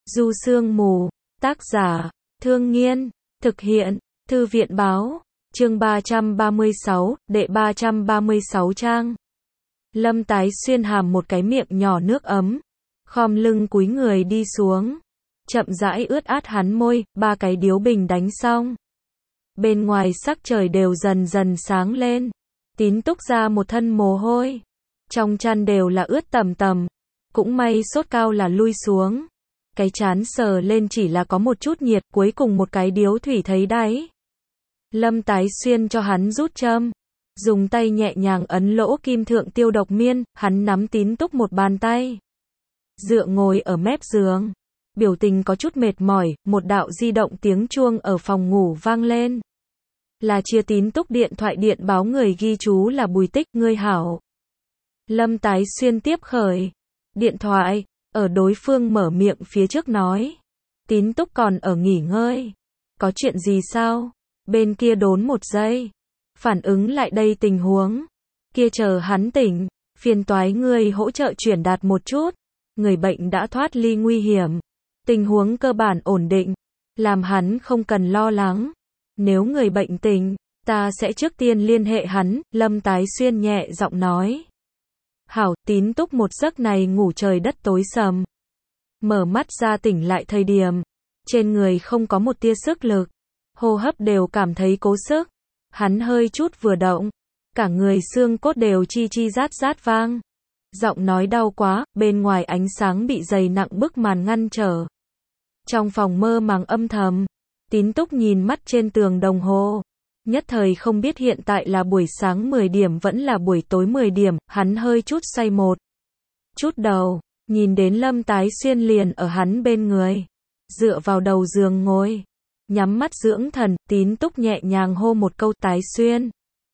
Du Sương Mù, tác giả, Thương Nghiên, thực hiện, Thư viện Báo, chương 336, đệ 336 trang. Lâm Tái Xuyên hàm một cái miệng nhỏ nước ấm, khom lưng cúi người đi xuống, chậm rãi ướt át hắn môi, ba cái điếu bình đánh xong. Bên ngoài sắc trời đều dần dần sáng lên, Tín Túc ra một thân mồ hôi, trong chăn đều là ướt tầm tầm, cũng may sốt cao là lui xuống. Cái trán sờ lên chỉ là có một chút nhiệt, cuối cùng một cái điếu thủy thấy đáy. Lâm Tái Xuyên cho hắn rút châm, dùng tay nhẹ nhàng ấn lỗ kim thượng tiêu độc miên, hắn nắm Tín Túc một bàn tay. Dựa ngồi ở mép giường, biểu tình có chút mệt mỏi, một đạo di động tiếng chuông ở phòng ngủ vang lên. Là chia Tín Túc điện thoại điện báo người ghi chú là Bùi Tích, ngươi hảo. Lâm Tái Xuyên tiếp khởi điện thoại, ở đối phương mở miệng phía trước nói. Tín Túc còn ở nghỉ ngơi. Có chuyện gì sao? Bên kia đốn một giây. Phản ứng lại đây tình huống. Kia chờ hắn tỉnh. Phiền toái ngươi hỗ trợ chuyển đạt một chút. Người bệnh đã thoát ly nguy hiểm. Tình huống cơ bản ổn định. Làm hắn không cần lo lắng. Nếu người bệnh tỉnh, ta sẽ trước tiên liên hệ hắn. Lâm Tái Xuyên nhẹ giọng nói. Hảo, Tín Túc một giấc này ngủ trời đất tối sầm. Mở mắt ra tỉnh lại thời điểm, trên người không có một tia sức lực, hô hấp đều cảm thấy cố sức. Hắn hơi chút vừa động, cả người xương cốt đều chi chi rát rát vang. Giọng nói đau quá, bên ngoài ánh sáng bị dày nặng bức màn ngăn trở. Trong phòng mơ màng âm thầm, Tín Túc nhìn mắt trên tường đồng hồ. Nhất thời không biết hiện tại là buổi sáng 10 điểm vẫn là buổi tối 10 điểm, hắn hơi chút say một chút đầu, nhìn đến Lâm Tái Xuyên liền ở hắn bên người, dựa vào đầu giường ngồi, nhắm mắt dưỡng thần. Tín Túc nhẹ nhàng hô một câu Tái Xuyên,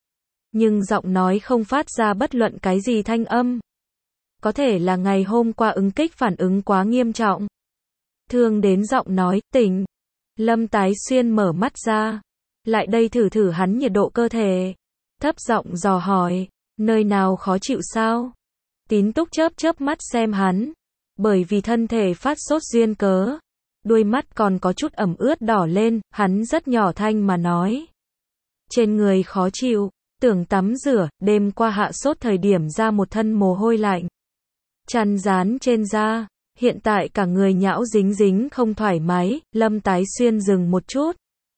nhưng giọng nói không phát ra bất luận cái gì thanh âm. Có thể là ngày hôm qua ứng kích phản ứng quá nghiêm trọng, thương đến giọng nói tỉnh. Lâm Tái Xuyên mở mắt ra, lại đây thử thử hắn nhiệt độ cơ thể, thấp giọng dò hỏi, nơi nào khó chịu sao? Tín Túc chớp chớp mắt xem hắn, bởi vì thân thể phát sốt duyên cớ, đuôi mắt còn có chút ẩm ướt đỏ lên, hắn rất nhỏ thanh mà nói. Trên người khó chịu, tưởng tắm rửa, đêm qua hạ sốt thời điểm ra một thân mồ hôi lạnh. Chăn dán trên da, hiện tại cả người nhão dính dính không thoải mái. Lâm Tái Xuyên dừng một chút,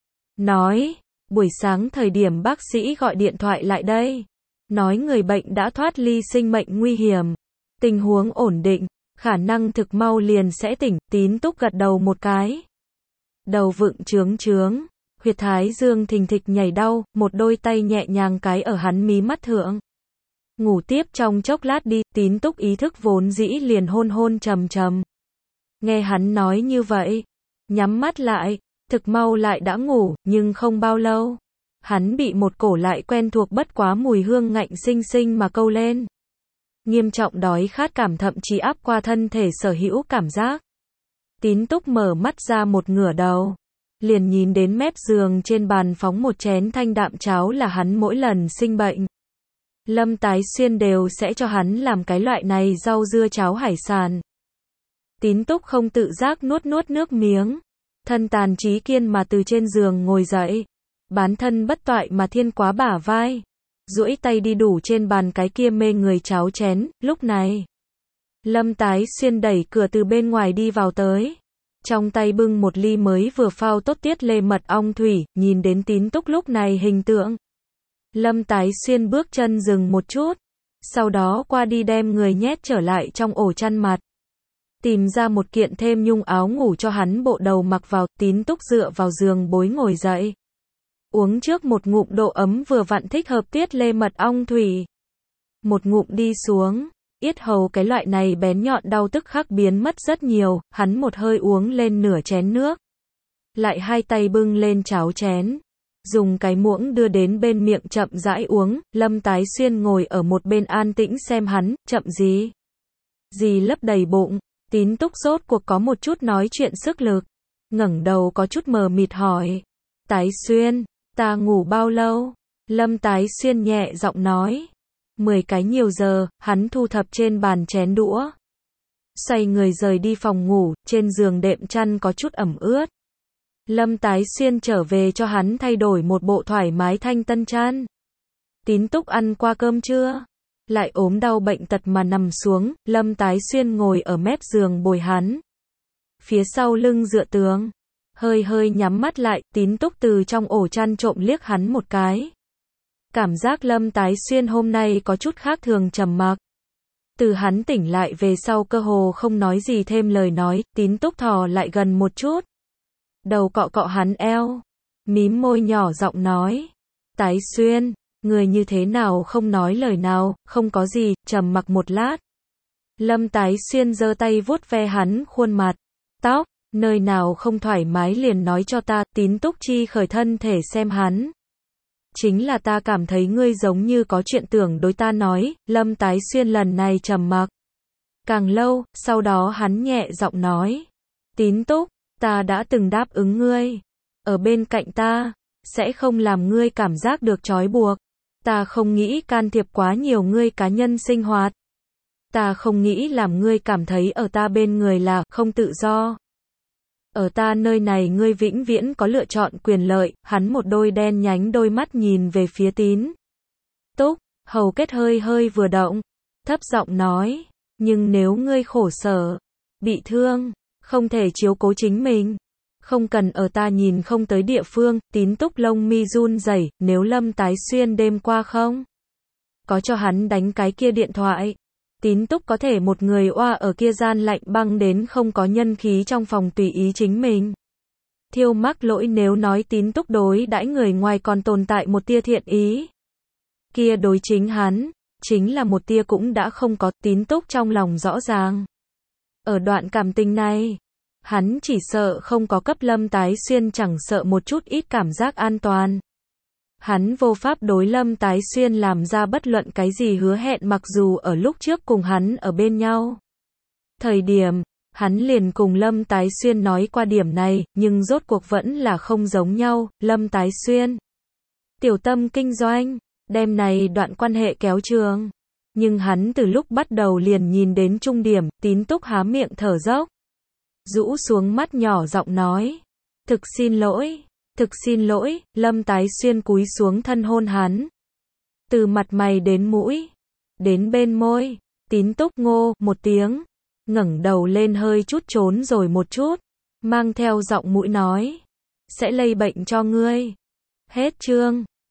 nói, buổi sáng thời điểm bác sĩ gọi điện thoại lại đây, nói người bệnh đã thoát ly sinh mệnh nguy hiểm, tình huống ổn định, khả năng thực mau liền sẽ tỉnh. Tín Túc gật đầu một cái, đầu vựng trướng trướng, huyệt thái dương thình thịch nhảy đau, một đôi tay nhẹ nhàng cái ở hắn mí mắt thượng. Ngủ tiếp trong chốc lát đi. Tín Túc ý thức vốn dĩ liền hôn hôn trầm trầm. Nghe hắn nói như vậy, nhắm mắt lại, thực mau lại đã ngủ, nhưng không bao lâu, hắn bị một cổ lại quen thuộc bất quá mùi hương ngạnh xinh xinh mà câu lên. Nghiêm trọng đói khát cảm thậm chí áp qua thân thể sở hữu cảm giác. Tín Túc mở mắt ra một ngửa đầu, liền nhìn đến mép giường trên bàn phóng một chén thanh đạm cháo là hắn mỗi lần sinh bệnh, Lâm Tái Xuyên đều sẽ cho hắn làm cái loại này rau dưa cháo hải sản. Tín Túc không tự giác nuốt nuốt nước miếng, thân tàn trí kiên mà từ trên giường ngồi dậy, bán thân bất toại mà thiên quá bả vai, duỗi tay đi đủ trên bàn cái kia mê người cháo chén. Lúc này, Lâm Tái Xuyên đẩy cửa từ bên ngoài đi vào tới, trong tay bưng một ly mới vừa phao tốt tiết lê mật ong thủy. Nhìn đến Tín Túc lúc này hình tượng, Lâm Tái Xuyên bước chân dừng một chút, sau đó qua đi đem người nhét trở lại trong ổ chăn mặt, tìm ra một kiện thêm nhung áo ngủ cho hắn bộ đầu mặc vào. Tín Túc dựa vào giường bối ngồi dậy, uống trước một ngụm độ ấm vừa vặn thích hợp tiết lê mật ong thủy. Một ngụm đi xuống, yết hầu cái loại này bén nhọn đau tức khắc biến mất rất nhiều. Hắn một hơi uống lên nửa chén nước, lại hai tay bưng lên cháo chén, dùng cái muỗng đưa đến bên miệng chậm rãi uống. Lâm Tái Xuyên ngồi ở một bên an tĩnh xem hắn, chậm gì lấp đầy bụng. Tín Túc rốt cuộc có một chút nói chuyện sức lực, ngẩng đầu có chút mờ mịt hỏi, Tái Xuyên, ta ngủ bao lâu? Lâm Tái Xuyên nhẹ giọng nói, 10 cái nhiều giờ. Hắn thu thập trên bàn chén đũa, xoay người rời đi phòng ngủ, trên giường đệm chăn có chút ẩm ướt. Lâm Tái Xuyên trở về cho hắn thay đổi một bộ thoải mái thanh tân chăn. Tín Túc ăn qua cơm chưa? Lại ốm đau bệnh tật mà nằm xuống, Lâm Tái Xuyên ngồi ở mép giường bồi hắn. Phía sau lưng dựa tường, hơi hơi nhắm mắt lại, Tín Túc từ trong ổ chăn trộm liếc hắn một cái. Cảm giác Lâm Tái Xuyên hôm nay có chút khác thường trầm mặc. Từ hắn tỉnh lại về sau cơ hồ không nói gì thêm lời nói, Tín Túc thò lại gần một chút. Đầu cọ cọ hắn eo, mím môi nhỏ giọng nói. Tái Xuyên, người như thế nào không nói lời nào, không có gì, trầm mặc một lát. Lâm Tái Xuyên giơ tay vuốt ve hắn khuôn mặt, tóc, nơi nào không thoải mái liền nói cho ta, Tín Túc chi khởi thân thể xem hắn. Chính là ta cảm thấy ngươi giống như có chuyện tưởng đối ta nói, Lâm Tái Xuyên lần này trầm mặc. Càng lâu, sau đó hắn nhẹ giọng nói. Tín Túc, ta đã từng đáp ứng ngươi. Ở bên cạnh ta, sẽ không làm ngươi cảm giác được trói buộc. Ta không nghĩ can thiệp quá nhiều ngươi cá nhân sinh hoạt. Ta không nghĩ làm ngươi cảm thấy ở ta bên người là không tự do. Ở ta nơi này ngươi vĩnh viễn có lựa chọn quyền lợi, hắn một đôi đen nhánh đôi mắt nhìn về phía Tín Túc, hầu kết hơi hơi vừa động, thấp giọng nói, nhưng nếu ngươi khổ sở, bị thương, không thể chiếu cố chính mình, không cần ở ta nhìn không tới địa phương. Tín Túc lông mi run rẩy, nếu Lâm Tái Xuyên đêm qua không có cho hắn đánh cái kia điện thoại, Tín Túc có thể một người oa ở kia gian lạnh băng đến không có nhân khí trong phòng tùy ý chính mình. Thiêu mắc lỗi nếu nói Tín Túc đối đãi người ngoài còn tồn tại một tia thiện ý. Kia đối chính hắn, chính là một tia cũng đã không có. Tín Túc trong lòng rõ ràng. Ở đoạn cảm tình này, hắn chỉ sợ không có cấp Lâm Tái Xuyên chẳng sợ một chút ít cảm giác an toàn. Hắn vô pháp đối Lâm Tái Xuyên làm ra bất luận cái gì hứa hẹn mặc dù ở lúc trước cùng hắn ở bên nhau. Thời điểm, hắn liền cùng Lâm Tái Xuyên nói qua điểm này, nhưng rốt cuộc vẫn là không giống nhau. Lâm Tái Xuyên, tiểu tâm kinh doanh, đem này đoạn quan hệ kéo trường. Nhưng hắn từ lúc bắt đầu liền nhìn đến trung điểm, Tín Túc há miệng thở dốc. Rũ xuống mắt nhỏ giọng nói. Thực xin lỗi, Lâm Tái Xuyên cúi xuống thân hôn hắn. Từ mặt mày đến mũi, đến bên môi, Tín Túc ngô một tiếng, ngẩng đầu lên hơi chút trốn rồi một chút, mang theo giọng mũi nói. Sẽ lây bệnh cho ngươi. Hết chương.